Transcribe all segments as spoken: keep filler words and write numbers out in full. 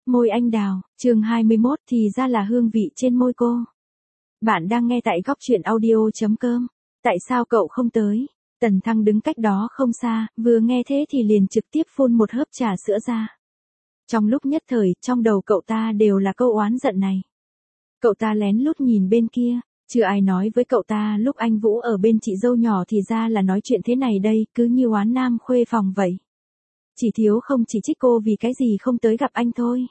Môi anh đào, chương hai mươi mốt thì ra là hương vị trên môi cô. Bạn đang nghe tại góc truyện audio.com. Tại sao cậu không tới? Tần Thăng đứng cách đó không xa, vừa nghe thế thì liền trực tiếp phun một hớp trà sữa ra. Trong lúc nhất thời, trong đầu cậu ta đều là câu oán giận này. Cậu ta lén lút nhìn bên kia, chưa ai nói với cậu ta lúc anh Vũ ở bên chị dâu nhỏ thì ra là nói chuyện thế này đây, cứ như oán nam khuê phòng vậy. Chỉ thiếu không chỉ trích cô vì cái gì không tới gặp anh thôi.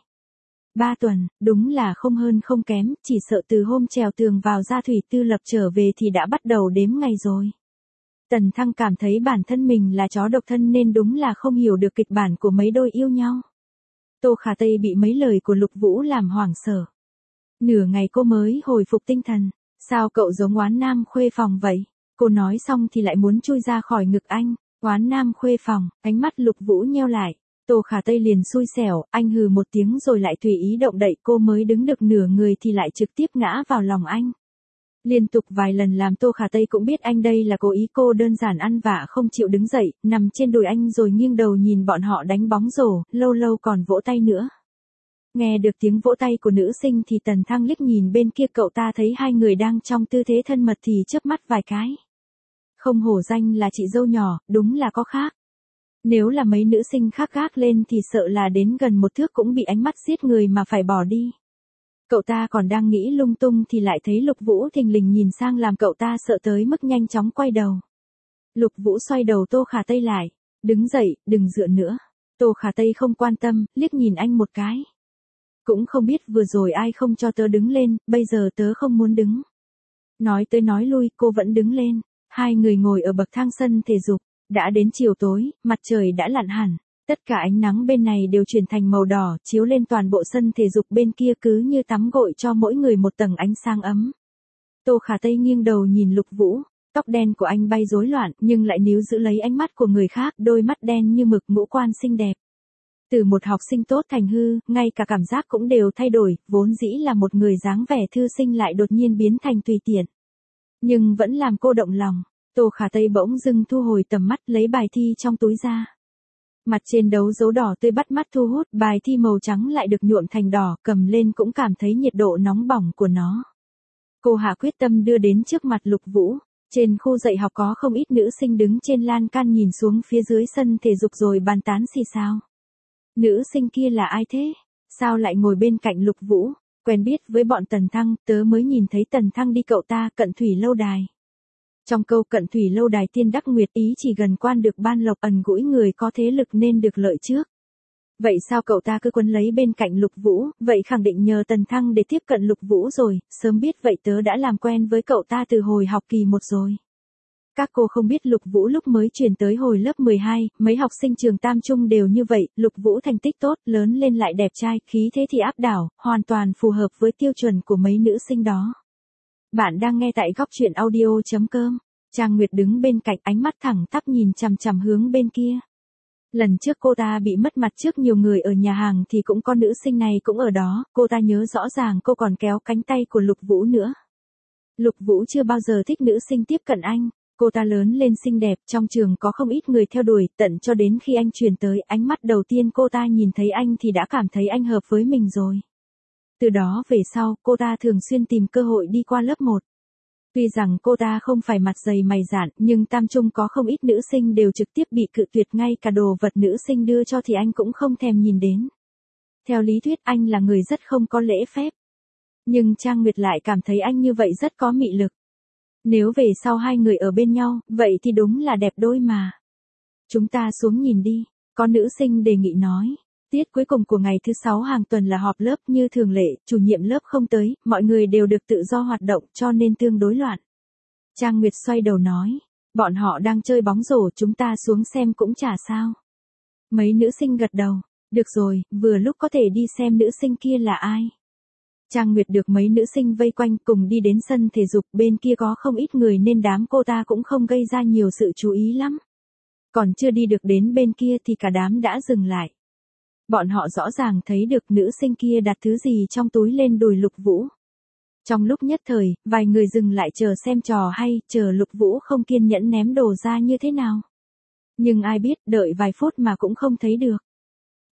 Ba tuần, đúng là không hơn không kém, chỉ sợ từ hôm trèo tường vào Gia Thủy Tư Lập trở về thì đã bắt đầu đếm ngày rồi. Tần Thăng cảm thấy bản thân mình là chó độc thân nên đúng là không hiểu được kịch bản của mấy đôi yêu nhau. Tô Khả Tây bị mấy lời của Lục Vũ làm hoảng sợ. Nửa ngày cô mới hồi phục tinh thần. Sao cậu giống oán nam khuê phòng vậy? Cô nói xong thì lại muốn chui ra khỏi ngực anh. Oán nam khuê phòng, ánh mắt Lục Vũ nheo lại. Tô Khả Tây liền xui xẻo, anh hừ một tiếng rồi lại tùy ý động đậy, cô mới đứng được nửa người thì lại trực tiếp ngã vào lòng anh. Liên tục vài lần làm Tô Khả Tây cũng biết anh đây là cố ý, cô đơn giản ăn vạ không chịu đứng dậy, nằm trên đùi anh rồi nghiêng đầu nhìn bọn họ đánh bóng rổ, lâu lâu còn vỗ tay nữa. Nghe được tiếng vỗ tay của nữ sinh thì Tần Thăng liếc nhìn bên kia, cậu ta thấy hai người đang trong tư thế thân mật thì chớp mắt vài cái. Không hổ danh là chị dâu nhỏ, đúng là có khác. Nếu là mấy nữ sinh khác gác lên thì sợ là đến gần một thước cũng bị ánh mắt giết người mà phải bỏ đi. Cậu ta còn đang nghĩ lung tung thì lại thấy Lục Vũ thình lình nhìn sang làm cậu ta sợ tới mức nhanh chóng quay đầu. Lục Vũ xoay đầu Tô Khả Tây lại, đứng dậy, đừng dựa nữa. Tô Khả Tây không quan tâm, liếc nhìn anh một cái. Cũng không biết vừa rồi ai không cho tớ đứng lên, bây giờ tớ không muốn đứng. Nói tới nói lui, cô vẫn đứng lên. Hai người ngồi ở bậc thang sân thể dục. Đã đến chiều tối, mặt trời đã lặn hẳn. Tất cả ánh nắng bên này đều chuyển thành màu đỏ, chiếu lên toàn bộ sân thể dục bên kia cứ như tắm gội cho mỗi người một tầng ánh sáng ấm. Tô Khả Tây nghiêng đầu nhìn Lục Vũ, tóc đen của anh bay rối loạn nhưng lại níu giữ lấy ánh mắt của người khác, đôi mắt đen như mực, ngũ quan xinh đẹp. Từ một học sinh tốt thành hư, ngay cả cảm giác cũng đều thay đổi, vốn dĩ là một người dáng vẻ thư sinh lại đột nhiên biến thành tùy tiện. Nhưng vẫn làm cô động lòng. Tô Khả Tây bỗng dưng thu hồi tầm mắt, lấy bài thi trong túi ra. Mặt trên đấu dấu đỏ tươi bắt mắt thu hút, bài thi màu trắng lại được nhuộm thành đỏ, cầm lên cũng cảm thấy nhiệt độ nóng bỏng của nó. Cô hạ quyết tâm đưa đến trước mặt Lục Vũ. Trên khu dạy học có không ít nữ sinh đứng trên lan can nhìn xuống phía dưới sân thể dục rồi bàn tán xì xào. Nữ sinh kia là ai thế? Sao lại ngồi bên cạnh Lục Vũ? Quen biết với bọn Tần Thăng, tớ mới nhìn thấy Tần Thăng đi cậu ta, Cận Thủy lâu đài. Trong câu Cận Thủy lâu đài tiên đắc nguyệt ý chỉ gần quan được ban lộc, ẩn gũi người có thế lực nên được lợi trước. Vậy sao cậu ta cứ quấn lấy bên cạnh Lục Vũ, vậy khẳng định nhờ Tần Thăng để tiếp cận Lục Vũ rồi, sớm biết vậy tớ đã làm quen với cậu ta từ hồi học kỳ một rồi. Các cô không biết Lục Vũ lúc mới chuyển tới hồi lớp mười hai, mấy học sinh trường Tam Trung đều như vậy, Lục Vũ thành tích tốt, lớn lên lại đẹp trai, khí thế thì áp đảo, hoàn toàn phù hợp với tiêu chuẩn của mấy nữ sinh đó. Bạn đang nghe tại góc truyện audio.com. Trang Nguyệt đứng bên cạnh, ánh mắt thẳng tắp nhìn chằm chằm hướng bên kia. Lần trước cô ta bị mất mặt trước nhiều người ở nhà hàng thì cũng có nữ sinh này cũng ở đó, cô ta nhớ rõ ràng cô còn kéo cánh tay của Lục Vũ nữa. Lục Vũ chưa bao giờ thích nữ sinh tiếp cận anh, cô ta lớn lên xinh đẹp, trong trường có không ít người theo đuổi, tận cho đến khi anh chuyển tới, ánh mắt đầu tiên cô ta nhìn thấy anh thì đã cảm thấy anh hợp với mình rồi. Từ đó về sau, cô ta thường xuyên tìm cơ hội đi qua lớp một. Tuy rằng cô ta không phải mặt dày mày dạn, nhưng Tam Trung có không ít nữ sinh đều trực tiếp bị cự tuyệt, ngay cả đồ vật nữ sinh đưa cho thì anh cũng không thèm nhìn đến. Theo lý thuyết anh là người rất không có lễ phép. Nhưng Trang Nguyệt lại cảm thấy anh như vậy rất có mị lực. Nếu về sau hai người ở bên nhau, vậy thì đúng là đẹp đôi mà. Chúng ta xuống nhìn đi, có nữ sinh đề nghị nói. Tiết cuối cùng của ngày thứ sáu hàng tuần là họp lớp như thường lệ, chủ nhiệm lớp không tới, mọi người đều được tự do hoạt động cho nên tương đối loạn. Trang Nguyệt xoay đầu nói, bọn họ đang chơi bóng rổ, chúng ta xuống xem cũng chả sao. Mấy nữ sinh gật đầu, được rồi, vừa lúc có thể đi xem nữ sinh kia là ai. Trang Nguyệt được mấy nữ sinh vây quanh cùng đi đến sân thể dục, bên kia có không ít người nên đám cô ta cũng không gây ra nhiều sự chú ý lắm. Còn chưa đi được đến bên kia thì cả đám đã dừng lại. Bọn họ rõ ràng thấy được nữ sinh kia đặt thứ gì trong túi lên đùi Lục Vũ. Trong lúc nhất thời, vài người dừng lại chờ xem trò hay, chờ Lục Vũ không kiên nhẫn ném đồ ra như thế nào. Nhưng ai biết, đợi vài phút mà cũng không thấy được.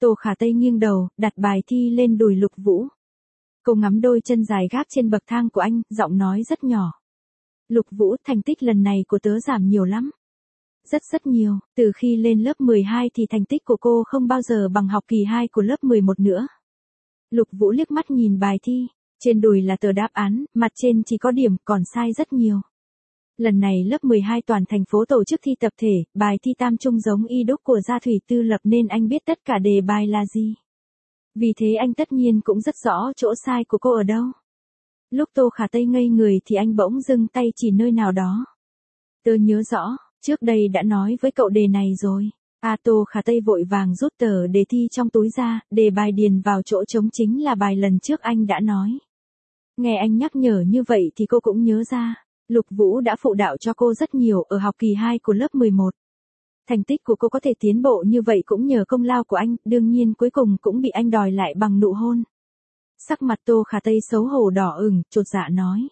Tô Khả Tây nghiêng đầu, đặt bài thi lên đùi Lục Vũ. Cô ngắm đôi chân dài gác trên bậc thang của anh, giọng nói rất nhỏ. Lục Vũ, thành tích lần này của tớ giảm nhiều lắm. Rất rất nhiều, từ khi lên lớp mười hai thì thành tích của cô không bao giờ bằng học kỳ hai của lớp mười một nữa. Lục Vũ liếc mắt nhìn bài thi, trên đùi là tờ đáp án, mặt trên chỉ có điểm, còn sai rất nhiều. Lần này lớp mười hai toàn thành phố tổ chức thi tập thể, bài thi tam trung giống y đúc của Gia Thủy Tư Lập nên anh biết tất cả đề bài là gì. Vì thế anh tất nhiên cũng rất rõ chỗ sai của cô ở đâu. Lúc Tô Khả Tây ngây người thì anh bỗng dưng tay chỉ nơi nào đó. Tớ nhớ rõ, trước đây đã nói với cậu đề này rồi. À, Tô Khả Tây vội vàng rút tờ đề thi trong túi ra, đề bài điền vào chỗ trống chính là bài lần trước anh đã nói. Nghe anh nhắc nhở như vậy thì cô cũng nhớ ra. Lục Vũ đã phụ đạo cho cô rất nhiều ở học kỳ hai của lớp mười một. Thành tích của cô có thể tiến bộ như vậy cũng nhờ công lao của anh, đương nhiên cuối cùng cũng bị anh đòi lại bằng nụ hôn. Sắc mặt Tô Khả Tây xấu hổ đỏ ửng, chột dạ nói.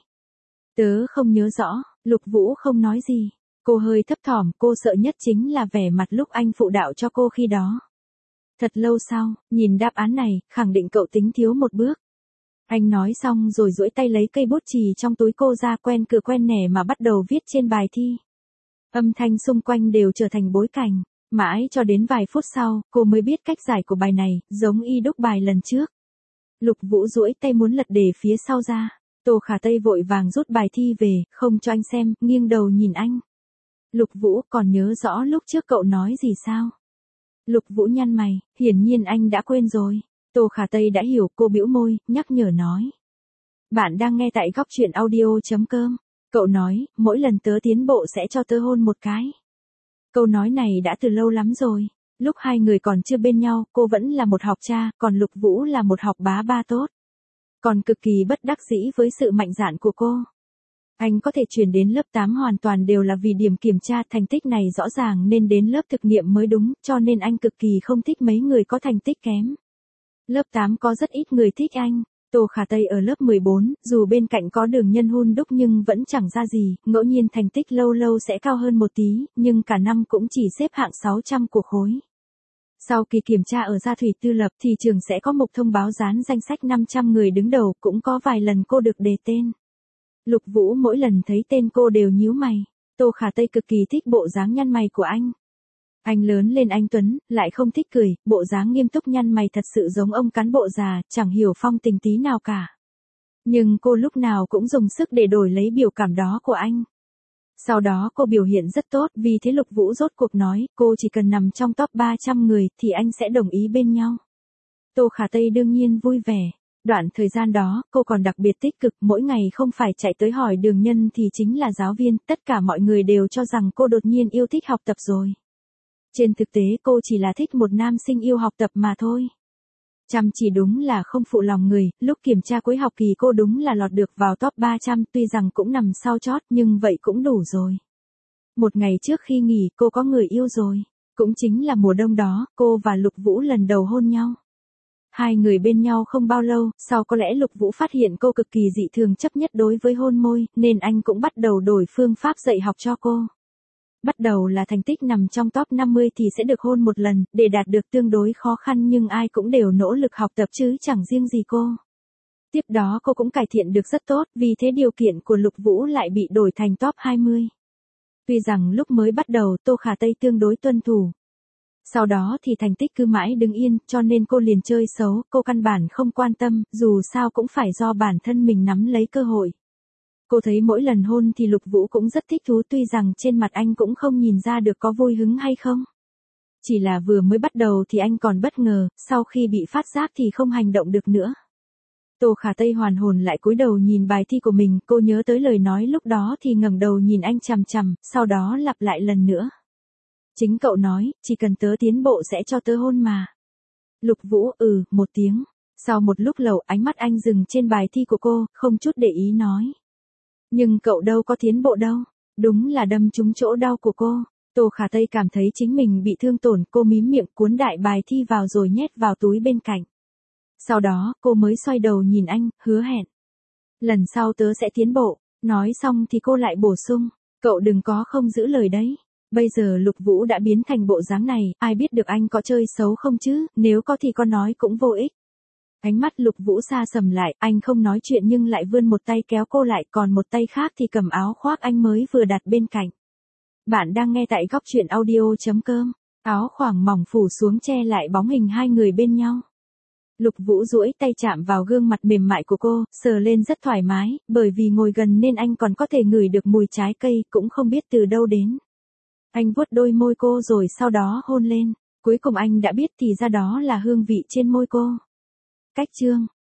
Tớ không nhớ rõ, Lục Vũ không nói gì. Cô hơi thấp thỏm, cô sợ nhất chính là vẻ mặt lúc anh phụ đạo cho cô khi đó. Thật lâu sau, nhìn đáp án này, khẳng định cậu tính thiếu một bước. Anh nói xong rồi duỗi tay lấy cây bút chì trong túi cô ra, quen cửa quen nẻ mà bắt đầu viết trên bài thi. Âm thanh xung quanh đều trở thành bối cảnh. Mãi cho đến vài phút sau, cô mới biết cách giải của bài này, giống y đúc bài lần trước. Lục Vũ duỗi tay muốn lật đề phía sau ra. Tô Khả Tây vội vàng rút bài thi về, không cho anh xem, nghiêng đầu nhìn anh. Lục Vũ, còn nhớ rõ lúc trước cậu nói gì sao? Lục Vũ nhăn mày, hiển nhiên anh đã quên rồi. Tô Khả Tây đã hiểu, cô bĩu môi, nhắc nhở nói. Bạn đang nghe tại góc truyện audio chấm com. Cậu nói, mỗi lần tớ tiến bộ sẽ cho tớ hôn một cái. Câu nói này đã từ lâu lắm rồi. Lúc hai người còn chưa bên nhau, cô vẫn là một học cha, còn Lục Vũ là một học bá ba tốt. Còn cực kỳ bất đắc dĩ với sự mạnh dạn của cô. Anh có thể chuyển đến lớp tám hoàn toàn đều là vì điểm kiểm tra, thành tích này rõ ràng nên đến lớp thực nghiệm mới đúng, cho nên anh cực kỳ không thích mấy người có thành tích kém. Lớp tám có rất ít người thích anh. Tô Khả Tây ở lớp mười bốn, dù bên cạnh có Đường Nhân hun đúc nhưng vẫn chẳng ra gì, ngẫu nhiên thành tích lâu lâu sẽ cao hơn một tí, nhưng cả năm cũng chỉ xếp hạng sáu trăm của khối. Sau kỳ kiểm tra ở Gia Thủy Tư Lập thì trường sẽ có mục thông báo dán danh sách năm trăm người đứng đầu, cũng có vài lần cô được đề tên. Lục Vũ mỗi lần thấy tên cô đều nhíu mày. Tô Khả Tây cực kỳ thích bộ dáng nhăn mày của anh. Anh lớn lên anh tuấn, lại không thích cười, bộ dáng nghiêm túc nhăn mày thật sự giống ông cán bộ già, chẳng hiểu phong tình tí nào cả. Nhưng cô lúc nào cũng dùng sức để đổi lấy biểu cảm đó của anh. Sau đó cô biểu hiện rất tốt, vì thế Lục Vũ rốt cuộc nói, cô chỉ cần nằm trong top ba trăm người thì anh sẽ đồng ý bên nhau. Tô Khả Tây đương nhiên vui vẻ. Đoạn thời gian đó, cô còn đặc biệt tích cực, mỗi ngày không phải chạy tới hỏi Đường Nhân thì chính là giáo viên, tất cả mọi người đều cho rằng cô đột nhiên yêu thích học tập rồi. Trên thực tế cô chỉ là thích một nam sinh yêu học tập mà thôi. Chăm chỉ đúng là không phụ lòng người, lúc kiểm tra cuối học kỳ cô đúng là lọt được vào top ba trăm, tuy rằng cũng nằm sau chót nhưng vậy cũng đủ rồi. Một ngày trước khi nghỉ cô có người yêu rồi. Cũng chính là mùa đông đó, cô và Lục Vũ lần đầu hôn nhau. Hai người bên nhau không bao lâu, sau có lẽ Lục Vũ phát hiện cô cực kỳ dị thường chấp nhất đối với hôn môi, nên anh cũng bắt đầu đổi phương pháp dạy học cho cô. Bắt đầu là thành tích nằm trong top năm mươi thì sẽ được hôn một lần, để đạt được tương đối khó khăn nhưng ai cũng đều nỗ lực học tập chứ chẳng riêng gì cô. Tiếp đó cô cũng cải thiện được rất tốt, vì thế điều kiện của Lục Vũ lại bị đổi thành top hai mươi. Tuy rằng lúc mới bắt đầu Tô Khả Tây tương đối tuân thủ. Sau đó thì thành tích cứ mãi đứng yên, cho nên cô liền chơi xấu, cô căn bản không quan tâm, dù sao cũng phải do bản thân mình nắm lấy cơ hội. Cô thấy mỗi lần hôn thì Lục Vũ cũng rất thích thú, tuy rằng trên mặt anh cũng không nhìn ra được có vui hứng hay không. Chỉ là vừa mới bắt đầu thì anh còn bất ngờ, sau khi bị phát giác thì không hành động được nữa. Tô Khả Tây hoàn hồn lại cúi đầu nhìn bài thi của mình, cô nhớ tới lời nói lúc đó thì ngẩng đầu nhìn anh chằm chằm, sau đó lặp lại lần nữa. Chính cậu nói, chỉ cần tớ tiến bộ sẽ cho tớ hôn mà. Lục Vũ ừ, một tiếng. Sau một lúc lâu ánh mắt anh dừng trên bài thi của cô, không chút để ý nói. Nhưng cậu đâu có tiến bộ đâu. Đúng là đâm trúng chỗ đau của cô. Tô Khả Tây cảm thấy chính mình bị thương tổn, cô mím miệng cuốn đại bài thi vào rồi nhét vào túi bên cạnh. Sau đó, cô mới xoay đầu nhìn anh, hứa hẹn. Lần sau tớ sẽ tiến bộ. Nói xong thì cô lại bổ sung, cậu đừng có không giữ lời đấy. Bây giờ Lục Vũ đã biến thành bộ dáng này, ai biết được anh có chơi xấu không chứ, nếu có thì con nói cũng vô ích. Ánh mắt Lục Vũ xa sầm lại, anh không nói chuyện nhưng lại vươn một tay kéo cô lại, còn một tay khác thì cầm áo khoác anh mới vừa đặt bên cạnh. Bạn đang nghe tại góc truyện audio.com. Áo choàng mỏng phủ xuống che lại bóng hình hai người bên nhau. Lục Vũ duỗi tay chạm vào gương mặt mềm mại của cô, sờ lên rất thoải mái, bởi vì ngồi gần nên anh còn có thể ngửi được mùi trái cây, cũng không biết từ đâu đến. Anh vuốt đôi môi cô rồi sau đó hôn lên. Cuối cùng anh đã biết thì ra đó là hương vị trên môi cô. Cách chương